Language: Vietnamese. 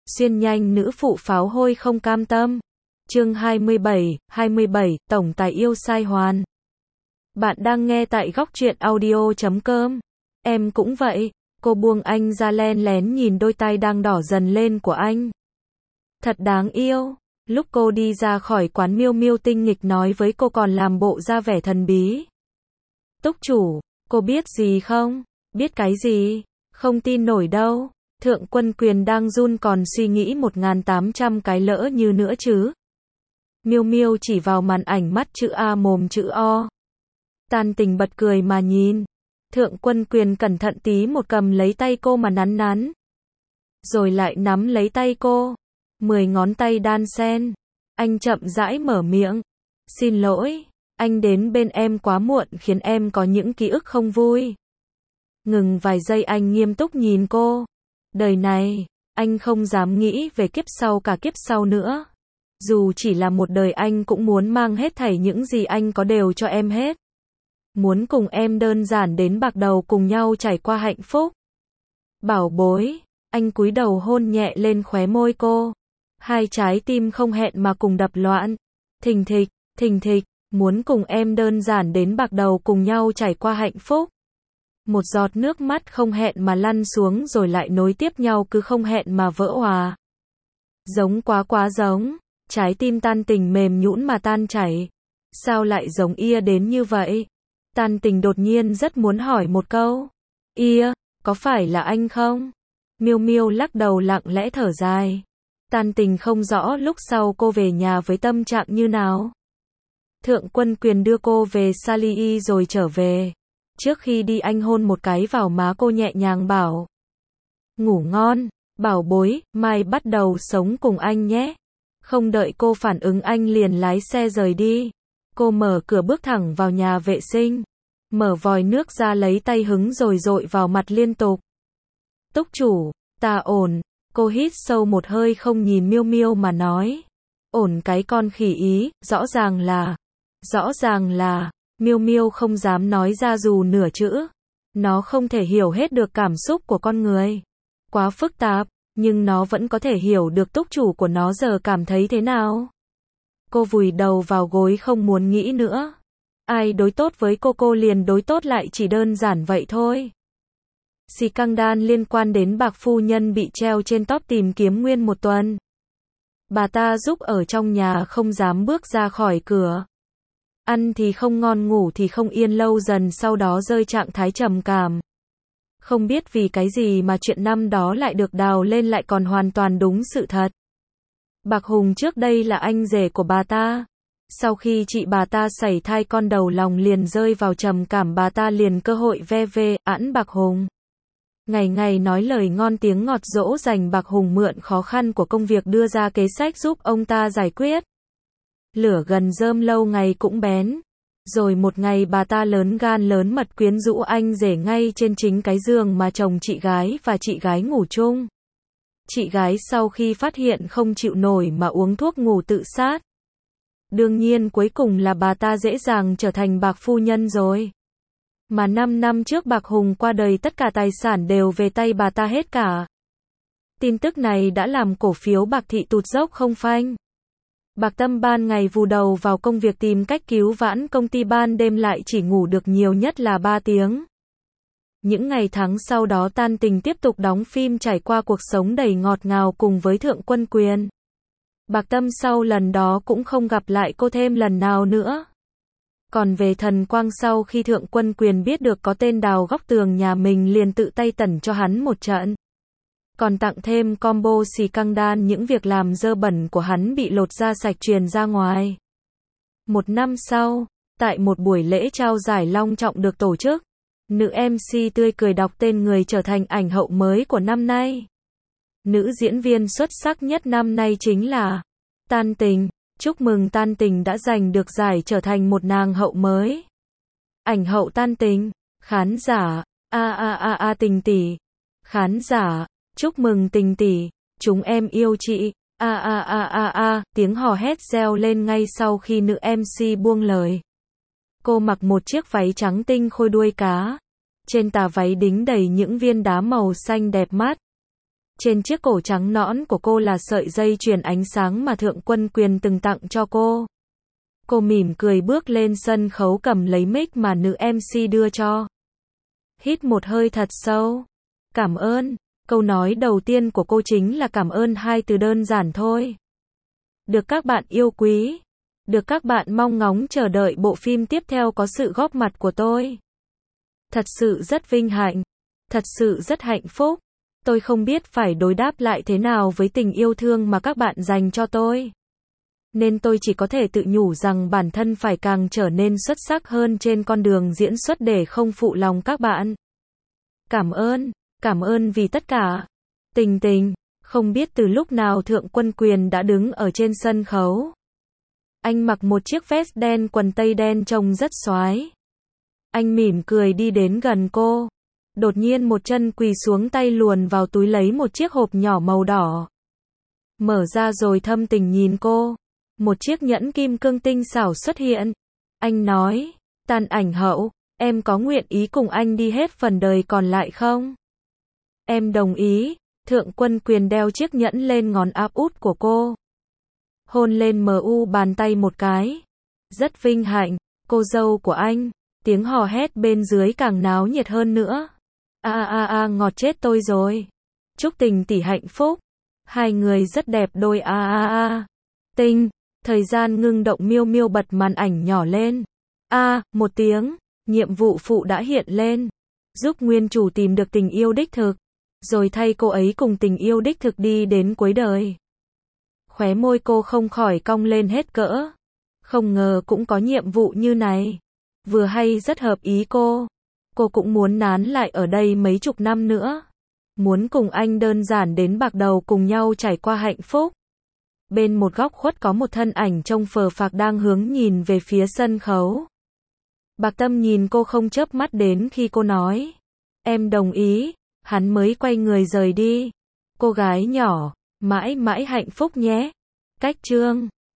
Xuyên nhanh nữ phụ pháo hôi không cam tâm. Chương 27, tổng tài yêu sai hoàn. Bạn đang nghe tại góc truyện audio.com. Em cũng vậy. Cô buông anh ra len lén nhìn đôi tay đang đỏ dần lên của anh. Thật đáng yêu. Lúc cô đi ra khỏi quán, Miêu Miêu tinh nghịch nói với cô còn làm bộ ra vẻ thần bí. Túc chủ, cô biết gì không? Biết cái gì? Không tin nổi đâu. Thượng Quân Quyền đang run còn suy nghĩ 1800 cái lỡ như nữa chứ. Miêu Miêu chỉ vào màn ảnh, mắt chữ A mồm chữ O. Tan Tình bật cười mà nhìn. Thượng Quân Quyền cẩn thận tí một cầm lấy tay cô mà nắn nắn. Rồi lại nắm lấy tay cô. 10 ngón tay đan xen. Anh chậm rãi mở miệng. Xin lỗi, anh đến bên em quá muộn khiến em có những ký ức không vui. Ngừng vài giây, anh nghiêm túc nhìn cô. Đời này, anh không dám nghĩ về kiếp sau cả kiếp sau nữa. Dù chỉ là một đời, anh cũng muốn mang hết thảy những gì anh có đều cho em hết. Muốn cùng em đơn giản đến bạc đầu, cùng nhau trải qua hạnh phúc. Bảo bối, anh cúi đầu hôn nhẹ lên khóe môi cô. Hai trái tim không hẹn mà cùng đập loạn. Thình thịch, muốn cùng em đơn giản đến bạc đầu, cùng nhau trải qua hạnh phúc. Một giọt nước mắt không hẹn mà lăn xuống rồi lại nối tiếp nhau, cứ không hẹn mà vỡ hòa. Giống quá giống. Trái tim Tan Tình mềm nhũn mà tan chảy. Sao lại giống Ia đến như vậy? Tan Tình đột nhiên rất muốn hỏi một câu. Ia, có phải là anh không? Miêu Miêu lắc đầu lặng lẽ thở dài. Tan Tình không rõ lúc sau cô về nhà với tâm trạng như nào. Thượng Quân Quyền đưa cô về Sally rồi trở về. Trước khi đi, anh hôn một cái vào má cô, nhẹ nhàng bảo. Ngủ ngon, bảo bối, mai bắt đầu sống cùng anh nhé. Không đợi cô phản ứng, anh liền lái xe rời đi. Cô mở cửa bước thẳng vào nhà vệ sinh. Mở vòi nước ra lấy tay hứng rồi dội vào mặt liên tục. Túc chủ, ta ổn. Cô hít sâu một hơi, không nhìn Miêu Miêu mà nói. Ổn cái con khỉ ý, rõ ràng là. Miêu Miêu không dám nói ra dù nửa chữ. Nó không thể hiểu hết được cảm xúc của con người. Quá phức tạp, nhưng nó vẫn có thể hiểu được túc chủ của nó giờ cảm thấy thế nào. Cô vùi đầu vào gối không muốn nghĩ nữa. Ai đối tốt với cô liền đối tốt lại, chỉ đơn giản vậy thôi. Scandal liên quan đến Bạc phu nhân bị treo trên top tìm kiếm nguyên một tuần. Bà ta giúp ở trong nhà, không dám bước ra khỏi cửa. Ăn thì không ngon, ngủ thì không yên, lâu dần sau đó rơi trạng thái trầm cảm. Không biết vì cái gì mà chuyện năm đó lại được đào lên, lại còn hoàn toàn đúng sự thật. Bạc Hùng trước đây là anh rể của bà ta. Sau khi chị bà ta sảy thai con đầu lòng liền rơi vào trầm cảm, bà ta liền cơ hội ve ẵn Bạc Hùng. Ngày ngày nói lời ngon tiếng ngọt dỗ dành Bạc Hùng, mượn khó khăn của công việc đưa ra kế sách giúp ông ta giải quyết. Lửa gần rơm lâu ngày cũng bén. Rồi một ngày bà ta lớn gan lớn mật quyến rũ anh rể ngay trên chính cái giường mà chồng chị gái và chị gái ngủ chung. Chị gái sau khi phát hiện không chịu nổi mà uống thuốc ngủ tự sát. Đương nhiên cuối cùng là bà ta dễ dàng trở thành Bạc phu nhân rồi. Mà 5 năm trước Bạc Hùng qua đời, tất cả tài sản đều về tay bà ta hết cả. Tin tức này đã làm cổ phiếu Bạc thị tụt dốc không phanh. Bạc Tâm ban ngày vùi đầu vào công việc tìm cách cứu vãn công ty, ban đêm lại chỉ ngủ được nhiều nhất là 3 tiếng. Những ngày tháng sau đó, Tan Tình tiếp tục đóng phim, trải qua cuộc sống đầy ngọt ngào cùng với Thượng Quân Quyền. Bạc Tâm sau lần đó cũng không gặp lại cô thêm lần nào nữa. Còn về Thần Quang, sau khi Thượng Quân Quyền biết được có tên đào góc tường nhà mình, liền tự tay tẩn cho hắn một trận. Còn tặng thêm combo Scandal, những việc làm dơ bẩn của hắn bị lột ra sạch truyền ra ngoài. Một năm sau, tại một buổi lễ trao giải long trọng được tổ chức, nữ MC tươi cười đọc tên người trở thành ảnh hậu mới của năm nay. Nữ diễn viên xuất sắc nhất năm nay chính là Tan Tình. Chúc mừng Tan Tình đã giành được giải, trở thành một nàng hậu mới. Ảnh hậu Tan Tình. Khán giả, Tình tỷ. Khán giả, chúc mừng Tình tỷ, chúng em yêu chị. Tiếng hò hét reo lên ngay sau khi nữ MC buông lời. Cô mặc một chiếc váy trắng tinh khôi đuôi cá. Trên tà váy đính đầy những viên đá màu xanh đẹp mắt. Trên chiếc cổ trắng nõn của cô là sợi dây chuyền ánh sáng mà Thượng Quân Quyền từng tặng cho cô. Cô mỉm cười bước lên sân khấu cầm lấy mic mà nữ MC đưa cho. Hít một hơi thật sâu. Cảm ơn. Câu nói đầu tiên của cô chính là cảm ơn, hai từ đơn giản thôi. Được các bạn yêu quý. Được các bạn mong ngóng chờ đợi bộ phim tiếp theo có sự góp mặt của tôi. Thật sự rất vinh hạnh. Thật sự rất hạnh phúc. Tôi không biết phải đối đáp lại thế nào với tình yêu thương mà các bạn dành cho tôi. Nên tôi chỉ có thể tự nhủ rằng bản thân phải càng trở nên xuất sắc hơn trên con đường diễn xuất để không phụ lòng các bạn. Cảm ơn vì tất cả. Tình Tình, không biết từ lúc nào Thượng Quân Quyền đã đứng ở trên sân khấu. Anh mặc một chiếc vest đen quần tây đen trông rất xoái. Anh mỉm cười đi đến gần cô. Đột nhiên một chân quỳ xuống, tay luồn vào túi lấy một chiếc hộp nhỏ màu đỏ. Mở ra rồi thâm tình nhìn cô. Một chiếc nhẫn kim cương tinh xảo xuất hiện. Anh nói, Tàn Ảnh Hậu, em có nguyện ý cùng anh đi hết phần đời còn lại không? Em đồng ý. Thượng Quân Quyền đeo chiếc nhẫn lên ngón áp út của cô. Hôn lên mu bàn tay một cái. Rất vinh hạnh, cô dâu của anh. Tiếng hò hét bên dưới càng náo nhiệt hơn nữa. Ngọt chết tôi rồi. Chúc Tình tỷ hạnh phúc. Hai người rất đẹp đôi Tình. Thời gian ngưng động, Miêu Miêu bật màn ảnh nhỏ lên. Một tiếng, nhiệm vụ phụ đã hiện lên. Giúp nguyên chủ tìm được tình yêu đích thực. Rồi thay cô ấy cùng tình yêu đích thực đi đến cuối đời. Khóe môi cô không khỏi cong lên hết cỡ. Không ngờ cũng có nhiệm vụ như này. Vừa hay rất hợp ý cô. Cô cũng muốn nán lại ở đây mấy chục năm nữa. Muốn cùng anh đơn giản đến bạc đầu cùng nhau trải qua hạnh phúc. Bên một góc khuất có một thân ảnh trông phờ phạc đang hướng nhìn về phía sân khấu. Bạc Tâm nhìn cô không chớp mắt đến khi cô nói. Em đồng ý. Hắn mới quay người rời đi. Cô gái nhỏ, mãi mãi hạnh phúc nhé. Cách chương